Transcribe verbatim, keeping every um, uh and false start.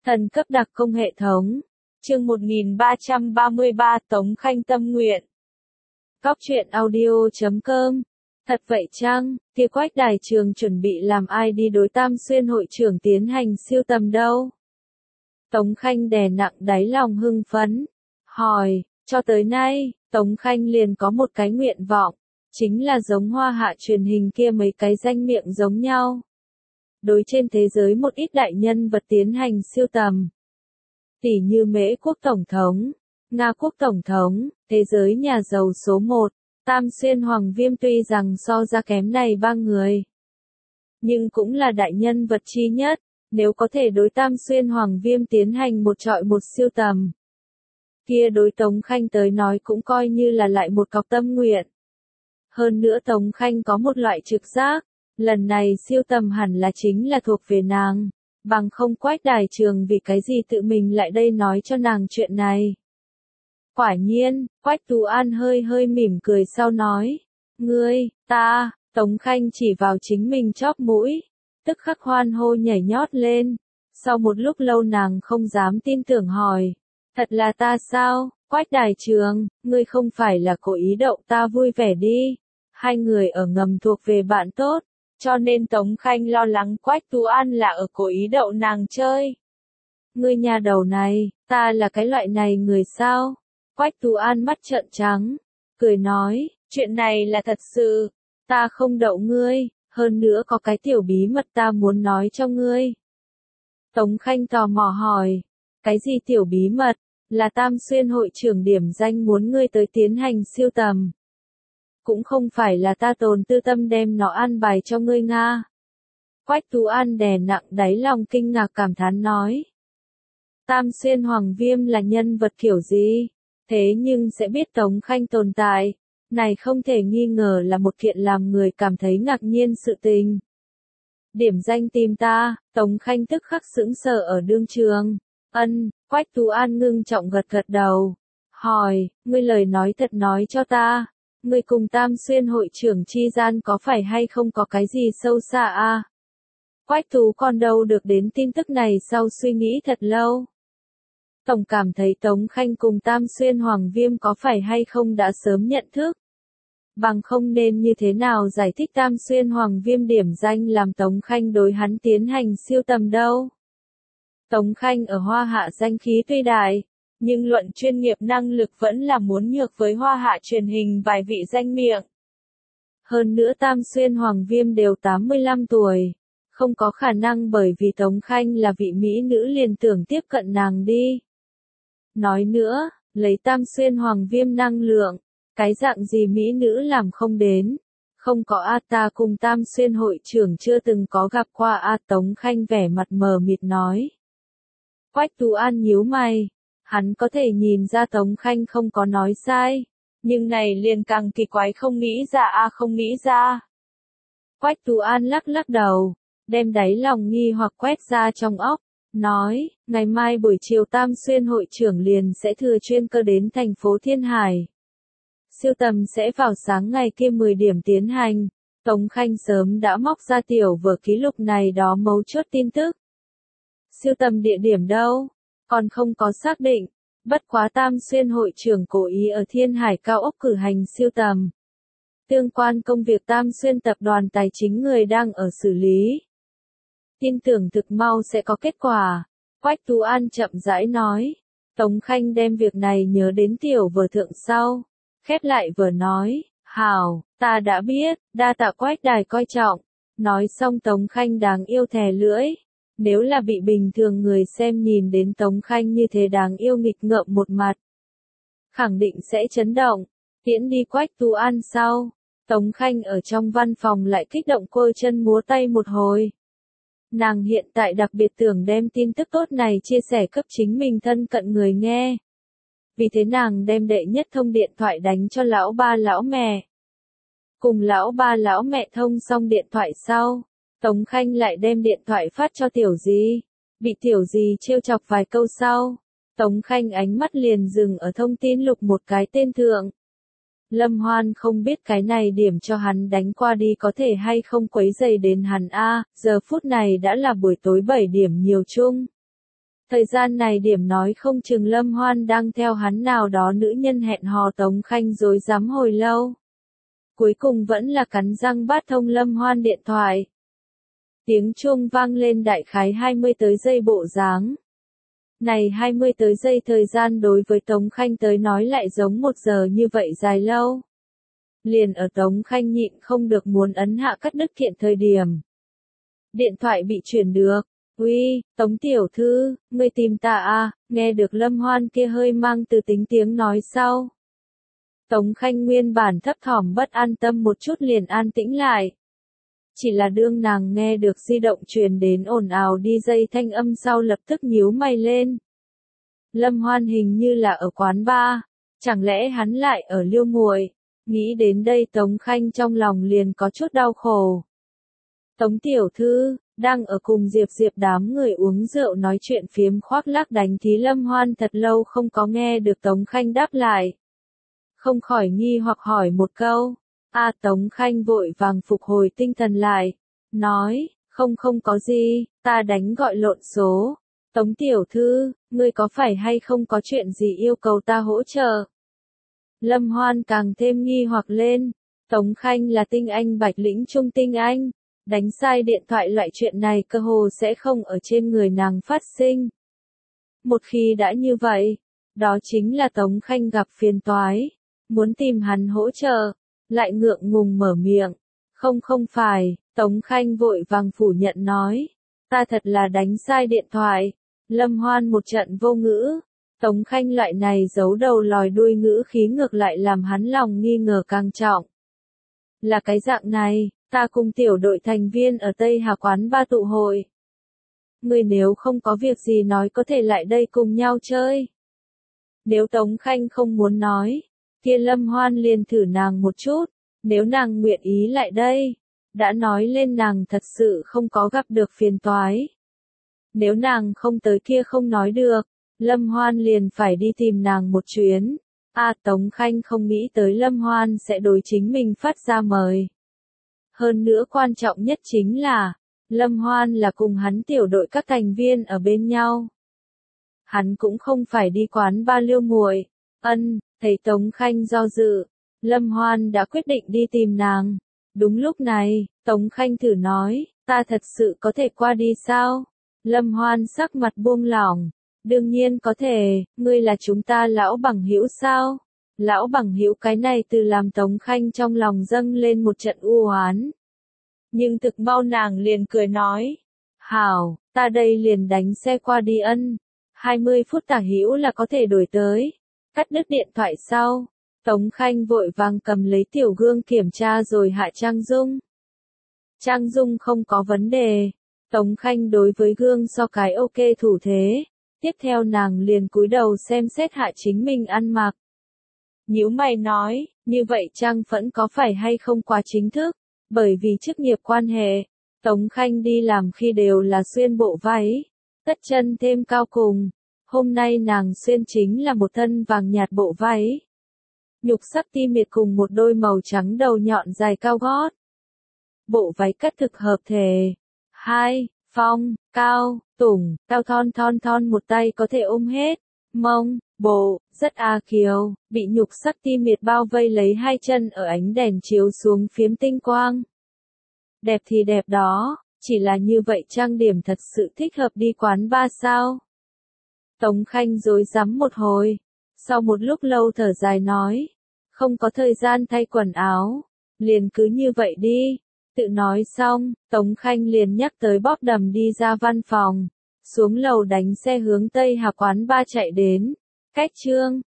Thần cấp đặc công hệ thống. Chương một nghìn ba trăm ba mươi ba Tống Khanh tâm nguyện. Góc truyện audio chấm com. Thật vậy chăng, Tia Quách Đài Trường chuẩn bị làm ai đi đối Tam Xuyên hội trưởng tiến hành siêu tầm đâu? Tống Khanh đè nặng đáy lòng hưng phấn. Hỏi, cho tới nay, Tống Khanh liền có một cái nguyện vọng, chính là giống Hoa Hạ truyền hình kia mấy cái danh miệng giống nhau. Đối trên thế giới một ít đại nhân vật tiến hành siêu tầm. Tỷ như Mễ quốc tổng thống, Nga quốc tổng thống, thế giới nhà giàu số một, Tam Xuyên Hoàng Viêm tuy rằng so ra kém này ba người. Nhưng cũng là đại nhân vật chi nhất, nếu có thể đối Tam Xuyên Hoàng Viêm tiến hành một trọi một siêu tầm. Kia đối Tống Khanh tới nói cũng coi như là lại một cọc tâm nguyện. Hơn nữa Tống Khanh có một loại trực giác. Lần này siêu tầm hẳn là chính là thuộc về nàng, bằng không Quách Đài Trường vì cái gì tự mình lại đây nói cho nàng chuyện này. Quả nhiên, Quách Tú An hơi hơi mỉm cười sau nói, ngươi, ta, Tống Khanh chỉ vào chính mình chóp mũi, tức khắc hoan hô nhảy nhót lên, sau một lúc lâu nàng không dám tin tưởng hỏi, thật là ta sao, Quách Đài Trường, ngươi không phải là cố ý đậu ta vui vẻ đi, hai người ở ngầm thuộc về bạn tốt. Cho nên Tống Khanh lo lắng Quách Tú An là ở cố ý đậu nàng chơi. Ngươi nhà đầu này, ta là cái loại này người sao? Quách Tú An mắt trợn trắng, cười nói, chuyện này là thật sự, ta không đậu ngươi, hơn nữa có cái tiểu bí mật ta muốn nói cho ngươi. Tống Khanh tò mò hỏi, cái gì tiểu bí mật, là Tam Xuyên hội trưởng điểm danh muốn ngươi tới tiến hành siêu tầm. Cũng không phải là ta tồn tư tâm đem nó an bài cho ngươi Nga. Quách Tú An đè nặng đáy lòng kinh ngạc cảm thán nói. Tam Xuyên Hoàng Viêm là nhân vật kiểu gì? Thế nhưng sẽ biết Tống Khanh tồn tại. Này không thể nghi ngờ là một kiện làm người cảm thấy ngạc nhiên sự tình. Điểm danh tìm ta, Tống Khanh tức khắc sững sờ ở đương trường. Ân, Quách Tú An ngưng trọng gật gật đầu. Hỏi, ngươi lời nói thật nói cho ta. Người cùng Tam Xuyên hội trưởng chi gian có phải hay không có cái gì sâu xa a? Quách Tú còn đâu được đến tin tức này sau suy nghĩ thật lâu. Tổng cảm thấy Tống Khanh cùng Tam Xuyên Hoàng Viêm có phải hay không đã sớm nhận thức. Bằng không nên như thế nào giải thích Tam Xuyên Hoàng Viêm điểm danh làm Tống Khanh đối hắn tiến hành siêu tầm đâu. Tống Khanh ở Hoa Hạ danh khí tuy đại. Nhưng luận chuyên nghiệp năng lực vẫn là muốn nhược với Hoa Hạ truyền hình vài vị danh miệng. Hơn nữa Tam Xuyên Hoàng Viêm đều tám mươi lăm tuổi. Không có khả năng bởi vì Tống Khanh là vị mỹ nữ liền tưởng tiếp cận nàng đi. Nói nữa, lấy Tam Xuyên Hoàng Viêm năng lượng, cái dạng gì mỹ nữ làm không đến. Không có a ta cùng Tam Xuyên hội trưởng chưa từng có gặp qua a Tống Khanh vẻ mặt mờ mịt nói. Quách Tú An nhíu mày. Hắn có thể nhìn ra Tống Khanh không có nói sai, nhưng này liền càng kỳ quái không nghĩ ra a không nghĩ ra. Quách Tú An lắc lắc đầu, đem đáy lòng nghi hoặc quét ra trong óc, nói, ngày mai buổi chiều Tam Xuyên hội trưởng liền sẽ thừa chuyên cơ đến thành phố Thiên Hải. Siêu tầm sẽ vào sáng ngày kia mười điểm tiến hành, Tống Khanh sớm đã móc ra tiểu vở ký lục này đó mấu chốt tin tức. Siêu tầm địa điểm đâu? Còn không có xác định, bất quá Tam Xuyên hội trưởng cố ý ở Thiên Hải cao ốc cử hành siêu tầm. Tương quan công việc Tam Xuyên tập đoàn tài chính người đang ở xử lý. Tin tưởng thực mau sẽ có kết quả. Quách Tú An chậm rãi nói. Tống Khanh đem việc này nhớ đến tiểu vở thượng sau. Khép lại vở nói, hảo, ta đã biết, đa tạ Quách Đài coi trọng. Nói xong Tống Khanh đáng yêu thè lưỡi. Nếu là bị bình thường người xem nhìn đến Tống Khanh như thế đáng yêu nghịch ngợm một mặt, khẳng định sẽ chấn động. Tiễn đi Quách Tú An sau, Tống Khanh ở trong văn phòng lại kích động quơ chân múa tay một hồi. Nàng hiện tại đặc biệt tưởng đem tin tức tốt này chia sẻ cấp chính mình thân cận người nghe. Vì thế nàng đem đệ nhất thông điện thoại đánh cho lão ba lão mẹ. Cùng lão ba lão mẹ thông xong điện thoại sau. Tống Khanh lại đem điện thoại phát cho Tiểu Di, bị Tiểu Di trêu chọc vài câu sau, Tống Khanh ánh mắt liền dừng ở thông tin lục một cái tên thượng. Lâm Hoan không biết cái này điểm cho hắn đánh qua đi có thể hay không quấy rầy đến hắn a, giờ phút này đã là buổi tối bảy điểm nhiều chung. Thời gian này điểm nói không chừng Lâm Hoan đang theo hắn nào đó nữ nhân hẹn hò. Tống Khanh rối rắm hồi lâu. Cuối cùng vẫn là cắn răng bắt thông Lâm Hoan điện thoại. Tiếng chuông vang lên đại khái hai mươi tới giây bộ dáng. Này hai mươi tới giây thời gian đối với Tống Khanh tới nói lại giống một giờ như vậy dài lâu. Liền ở Tống Khanh nhịn không được muốn ấn hạ cắt đứt kiện thời điểm. Điện thoại bị chuyển được. Uy, Tống tiểu thư, ngươi tìm ta à, nghe được Lâm Hoan kia hơi mang từ tính tiếng nói sau. Tống Khanh nguyên bản thấp thỏm bất an tâm một chút liền an tĩnh lại. Chỉ là đương nàng nghe được di động truyền đến ồn ào đi dây thanh âm sau lập tức nhíu mày lên. Lâm Hoan hình như là ở quán bar, chẳng lẽ hắn lại ở Liêu Muội? Nghĩ đến đây Tống Khanh trong lòng liền có chút đau khổ. Tống tiểu thư, đang ở cùng Diệp Diệp đám người uống rượu nói chuyện phiếm khoác lác đánh thí Lâm Hoan thật lâu không có nghe được Tống Khanh đáp lại. Không khỏi nghi hoặc hỏi một câu. A à, Tống Khanh vội vàng phục hồi tinh thần lại. Nói, không không có gì, ta đánh gọi lộn số. Tống tiểu thư, ngươi có phải hay không có chuyện gì yêu cầu ta hỗ trợ? Lâm Hoan càng thêm nghi hoặc lên. Tống Khanh là tinh anh Bạch Lĩnh trung tinh anh. Đánh sai điện thoại loại chuyện này cơ hồ sẽ không ở trên người nàng phát sinh. Một khi đã như vậy, đó chính là Tống Khanh gặp phiền toái. Muốn tìm hắn hỗ trợ, lại ngượng ngùng mở miệng. Không không phải, Tống Khanh vội vàng phủ nhận nói. Ta thật là đánh sai điện thoại. Lâm Hoan một trận vô ngữ. Tống Khanh loại này giấu đầu lòi đuôi ngữ khí ngược lại làm hắn lòng nghi ngờ càng trọng. Là cái dạng này, ta cùng tiểu đội thành viên ở Tây Hà quán ba tụ hội. Ngươi nếu không có việc gì nói có thể lại đây cùng nhau chơi. Nếu Tống Khanh không muốn nói, kia Lâm Hoan liền thử nàng một chút. Nếu nàng nguyện ý lại đây, đã nói lên nàng thật sự không có gặp được phiền toái. Nếu nàng không tới kia không nói được, Lâm Hoan liền phải đi tìm nàng một chuyến. A à, Tống Khanh không nghĩ tới Lâm Hoan sẽ đối chính mình phát ra mời. Hơn nữa quan trọng nhất chính là, Lâm Hoan là cùng hắn tiểu đội các thành viên ở bên nhau. Hắn cũng không phải đi quán ba Liêu Muội. Ân, thấy Tống Khanh do dự, Lâm Hoan đã quyết định đi tìm nàng. Đúng lúc này, Tống Khanh thử nói, ta thật sự có thể qua đi sao? Lâm Hoan sắc mặt buông lỏng. Đương nhiên có thể, ngươi là chúng ta lão bằng hữu sao? Lão bằng hữu cái này từ làm Tống Khanh trong lòng dâng lên một trận u oán. Nhưng thực mau nàng liền cười nói. Hảo, ta đây liền đánh xe qua đi ân. hai mươi phút tả hữu là có thể đổi tới. Cắt đứt điện thoại sau. Tống Khanh vội vàng cầm lấy tiểu gương kiểm tra rồi hạ trang dung. Trang dung không có vấn đề. Tống Khanh đối với gương so cái ok thủ thế. Tiếp theo nàng liền cúi đầu xem xét hạ chính mình ăn mặc. Nhíu mày nói, như vậy trang phẫn có phải hay không quá chính thức, bởi vì chức nghiệp quan hệ, Tống Khanh đi làm khi đều là xuyên bộ váy, tất chân thêm cao cùng, hôm nay nàng xuyên chính là một thân vàng nhạt bộ váy. Nhục sắc ti miệt cùng một đôi màu trắng đầu nhọn dài cao gót. Bộ váy cắt thực hợp thể. Hai, phong, cao, tủng, cao thon thon thon một tay có thể ôm hết. Mông, bộ, rất a kiều, bị nhục sắc ti miệt bao vây lấy hai chân ở ánh đèn chiếu xuống phiếm tinh quang. Đẹp thì đẹp đó, chỉ là như vậy trang điểm thật sự thích hợp đi quán ba sao? Tống Khanh rối rắm một hồi, sau một lúc lâu thở dài nói, không có thời gian thay quần áo, liền cứ như vậy đi. Tự nói xong, Tống Khanh liền nhắc tới bóp đầm đi ra văn phòng, xuống lầu đánh xe hướng Tây Hà quán ba chạy đến. Cách chương